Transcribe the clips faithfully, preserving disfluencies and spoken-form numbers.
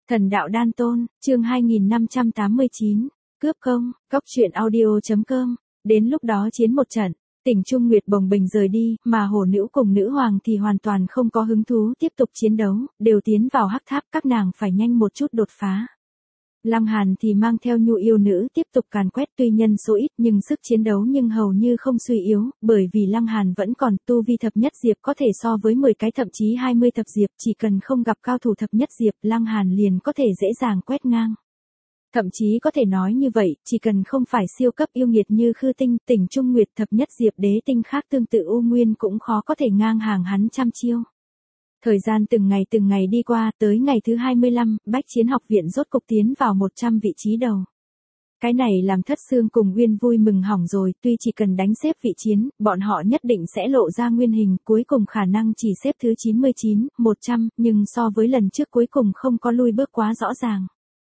Thần đạo đan tôn, chương hai nghìn năm trăm tám mươi chín, cướp công, cóc truyện audio.com, đến lúc đó chiến một trận, Tỉnh Trung Nguyệt bồng bềnh rời đi, mà hổ nữ cùng nữ hoàng thì hoàn toàn không có hứng thú tiếp tục chiến đấu, đều tiến vào hắc tháp, các nàng phải nhanh một chút đột phá. Lăng Hàn thì mang theo nhu yêu nữ tiếp tục càn quét, tuy nhân số ít nhưng sức chiến đấu nhưng hầu như không suy yếu, bởi vì Lăng Hàn vẫn còn tu vi thập nhất diệp có thể so với mười cái thậm chí hai mươi thập diệp, chỉ cần không gặp cao thủ thập nhất diệp, Lăng Hàn liền có thể dễ dàng quét ngang. Thậm chí có thể nói như vậy, chỉ cần không phải siêu cấp yêu nghiệt như Khư Tinh, Tỉnh Trung Nguyệt thập nhất diệp đế tinh khác tương tự U Nguyên cũng khó có thể ngang hàng hắn trăm chiêu. Thời gian từng ngày từng ngày đi qua, tới ngày thứ hai mươi lăm, Bách Chiến học viện rốt cục tiến vào một trăm vị trí đầu. Cái này làm Thất Xương cùng Uyên vui mừng hỏng rồi, tuy chỉ cần đánh xếp vị chiến, bọn họ nhất định sẽ lộ ra nguyên hình, cuối cùng khả năng chỉ xếp thứ chín mươi chín, một trăm, nhưng so với lần trước cuối cùng không có lui bước quá rõ ràng.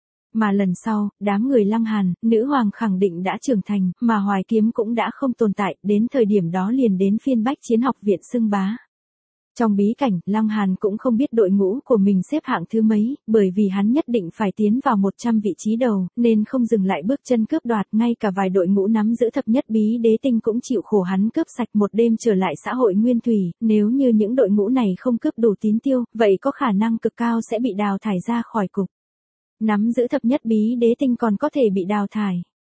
Mà lần sau, đám người Lăng Hàn, nữ hoàng khẳng định đã trưởng thành, mà Hoài Kiếm cũng đã không tồn tại, đến thời điểm đó liền đến phiên Bách Chiến học viện xưng bá. Trong bí cảnh, Lăng Hàn cũng không biết đội ngũ của mình xếp hạng thứ mấy, bởi vì hắn nhất định phải tiến vào một trăm vị trí đầu, nên không dừng lại bước chân cướp đoạt, ngay cả vài đội ngũ nắm giữ thập nhất bí đế tinh cũng chịu khổ hắn cướp sạch một đêm trở lại xã hội nguyên thủy, nếu như những đội ngũ này không cướp đủ tín tiêu, vậy có khả năng cực cao sẽ bị đào thải ra khỏi cục. Nắm giữ thập nhất bí đế tinh còn có thể bị đào thải.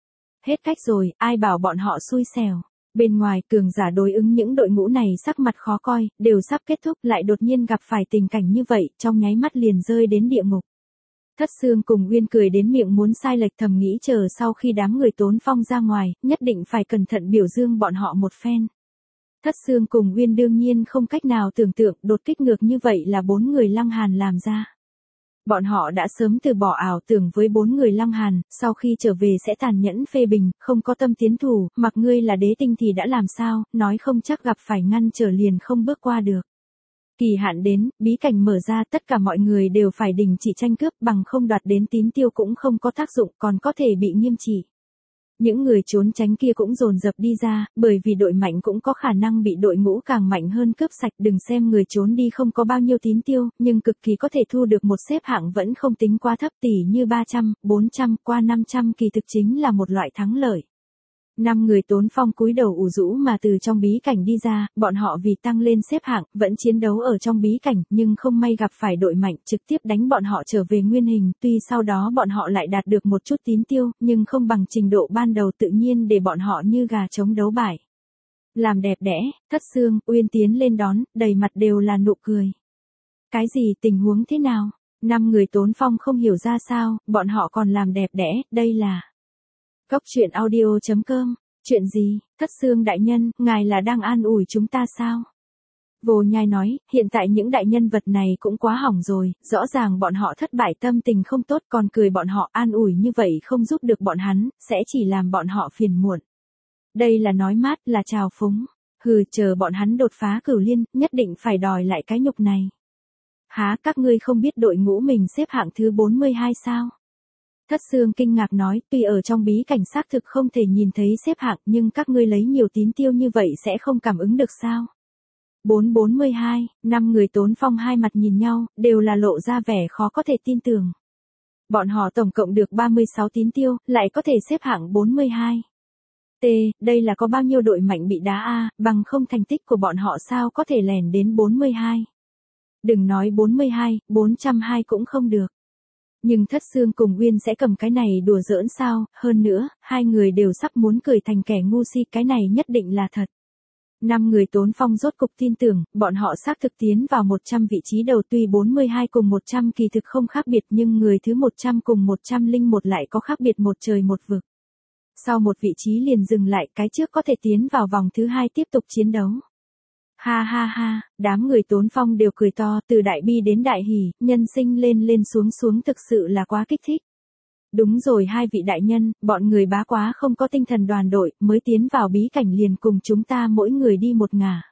Hết cách rồi, ai bảo bọn họ xui xẻo. Bên ngoài, cường giả đối ứng những đội ngũ này sắc mặt khó coi, đều sắp kết thúc, lại đột nhiên gặp phải tình cảnh như vậy, trong nháy mắt liền rơi đến địa ngục. Thất Xương cùng Uyên cười đến miệng muốn sai lệch, thầm nghĩ chờ sau khi đám người Tốn Phong ra ngoài, nhất định phải cẩn thận biểu dương bọn họ một phen. Thất Xương cùng Uyên đương nhiên không cách nào tưởng tượng đột kích ngược như vậy là bốn người Lăng Hàn làm ra. Bọn họ đã sớm từ bỏ ảo tưởng với bốn người Lăng Hàn, sau khi trở về sẽ tàn nhẫn phê bình, không có tâm tiến thủ, mặc ngươi là đế tinh thì đã làm sao, nói không chắc gặp phải ngăn trở liền không bước qua được. Kỳ hạn đến, bí cảnh mở ra, tất cả mọi người đều phải đình chỉ tranh cướp, bằng không đoạt đến tín tiêu cũng không có tác dụng, còn có thể bị nghiêm trị. Những người trốn tránh kia cũng dồn dập đi ra, bởi vì đội mạnh cũng có khả năng bị đội ngũ càng mạnh hơn cướp sạch, đừng xem người trốn đi không có bao nhiêu tín tiêu, nhưng cực kỳ có thể thu được một xếp hạng vẫn không tính quá thấp, tỷ như ba trăm, bốn trăm, qua năm trăm kỳ thực chính là một loại thắng lợi. Năm người Tốn Phong cúi đầu ủ rũ mà từ trong bí cảnh đi ra, bọn họ vì tăng lên xếp hạng, vẫn chiến đấu ở trong bí cảnh, nhưng không may gặp phải đội mạnh, trực tiếp đánh bọn họ trở về nguyên hình, tuy sau đó bọn họ lại đạt được một chút tín tiêu, nhưng không bằng trình độ ban đầu, tự nhiên để bọn họ như gà trống đấu bại. Làm đẹp đẽ, Thất Xương, Uyên tiến lên đón, đầy mặt đều là nụ cười. Cái gì, tình huống thế nào? Năm người Tốn Phong không hiểu ra sao, bọn họ còn làm đẹp đẽ, đây là... Cóc truyện audio.com, chuyện gì, Thất Xương đại nhân, ngài là đang an ủi chúng ta sao? Vô Nhai nói, hiện tại những đại nhân vật này cũng quá hỏng rồi, rõ ràng bọn họ thất bại tâm tình không tốt còn cười bọn họ, an ủi như vậy không giúp được bọn hắn, sẽ chỉ làm bọn họ phiền muộn. Đây là nói mát, là trào phúng, hừ, chờ bọn hắn đột phá cửu liên, nhất định phải đòi lại cái nhục này. Há, các ngươi không biết đội ngũ mình xếp hạng thứ bốn mươi hai sao? Thất Xương kinh ngạc nói, tuy ở trong bí cảnh xác thực không thể nhìn thấy xếp hạng, nhưng các ngươi lấy nhiều tín tiêu như vậy sẽ không cảm ứng được sao? bốn bốn mươi hai, năm người Tốn Phong hai mặt nhìn nhau, đều là lộ ra vẻ khó có thể tin tưởng. Bọn họ tổng cộng được ba mươi sáu tín tiêu, lại có thể xếp hạng bốn mươi hai. T, đây là có bao nhiêu đội mạnh bị đá a, bằng không thành tích của bọn họ sao có thể lèn đến bốn mươi hai. Đừng nói bốn mươi hai, bốn trăm hai cũng không được. Nhưng Thất Xương cùng Uyên sẽ cầm cái này đùa giỡn sao, hơn nữa, hai người đều sắp muốn cười thành kẻ ngu si, cái này nhất định là thật. Năm người Tốn Phong rốt cục tin tưởng, bọn họ xác thực tiến vào một trăm vị trí đầu, tuy bốn mươi hai cùng một trăm kỳ thực không khác biệt, nhưng người thứ một trăm cùng một trăm lẻ một lại có khác biệt một trời một vực. Sau một vị trí liền dừng lại, cái trước có thể tiến vào vòng thứ hai tiếp tục chiến đấu. Ha ha ha, đám người Tốn Phong đều cười to, từ đại bi đến đại hỉ, nhân sinh lên lên xuống xuống thực sự là quá kích thích. Đúng rồi hai vị đại nhân, bọn người bá quá không có tinh thần đoàn đội, mới tiến vào bí cảnh liền cùng chúng ta mỗi người đi một ngả.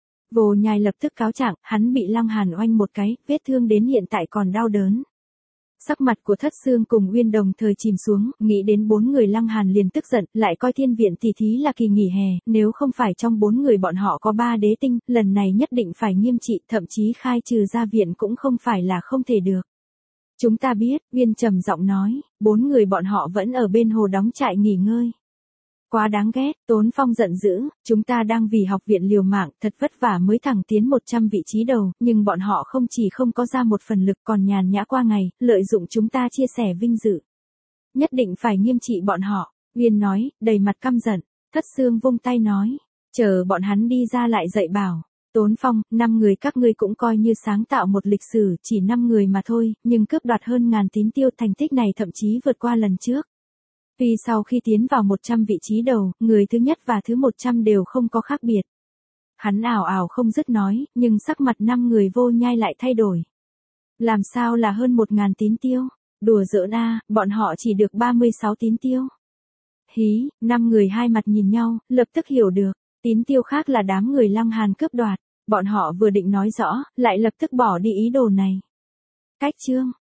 Vô Nhai lập tức cáo trạng, hắn bị Lăng Hàn oanh một cái, vết thương đến hiện tại còn đau đớn. Sắc mặt của Thất Xương cùng Uyên đồng thời chìm xuống, nghĩ đến bốn người Lăng Hàn liền tức giận, lại coi thiên viện tỷ thí là kỳ nghỉ hè, nếu không phải trong bốn người bọn họ có ba đế tinh, lần này nhất định phải nghiêm trị, thậm chí khai trừ ra viện cũng không phải là không thể được. Chúng ta biết, Viên trầm giọng nói, bốn người bọn họ vẫn ở bên hồ đóng trại nghỉ ngơi. Quá đáng ghét, Tốn Phong giận dữ, chúng ta đang vì học viện liều mạng, thật vất vả mới thẳng tiến một trăm vị trí đầu, nhưng bọn họ không chỉ không có ra một phần lực còn nhàn nhã qua ngày, lợi dụng chúng ta chia sẻ vinh dự. Nhất định phải nghiêm trị bọn họ, Viên nói, đầy mặt căm giận. Thất Xương vung tay nói, chờ bọn hắn đi ra lại dạy bảo. Tốn Phong, năm người các ngươi cũng coi như sáng tạo một lịch sử, chỉ năm người mà thôi, nhưng cướp đoạt hơn ngàn tín tiêu, thành tích này thậm chí vượt qua lần trước. Vì sau khi tiến vào một trăm vị trí đầu, người thứ nhất và thứ một trăm đều không có khác biệt. Hắn ảo ảo không dứt nói, nhưng sắc mặt năm người Vô Nhai lại thay đổi. Làm sao là hơn một ngàn tín tiêu? Đùa giỡn a, bọn họ chỉ được ba mươi sáu tín tiêu. Hí, năm người hai mặt nhìn nhau, lập tức hiểu được, tín tiêu khác là đám người Lăng Hàn cướp đoạt, bọn họ vừa định nói rõ, lại lập tức bỏ đi ý đồ này. Cách chương,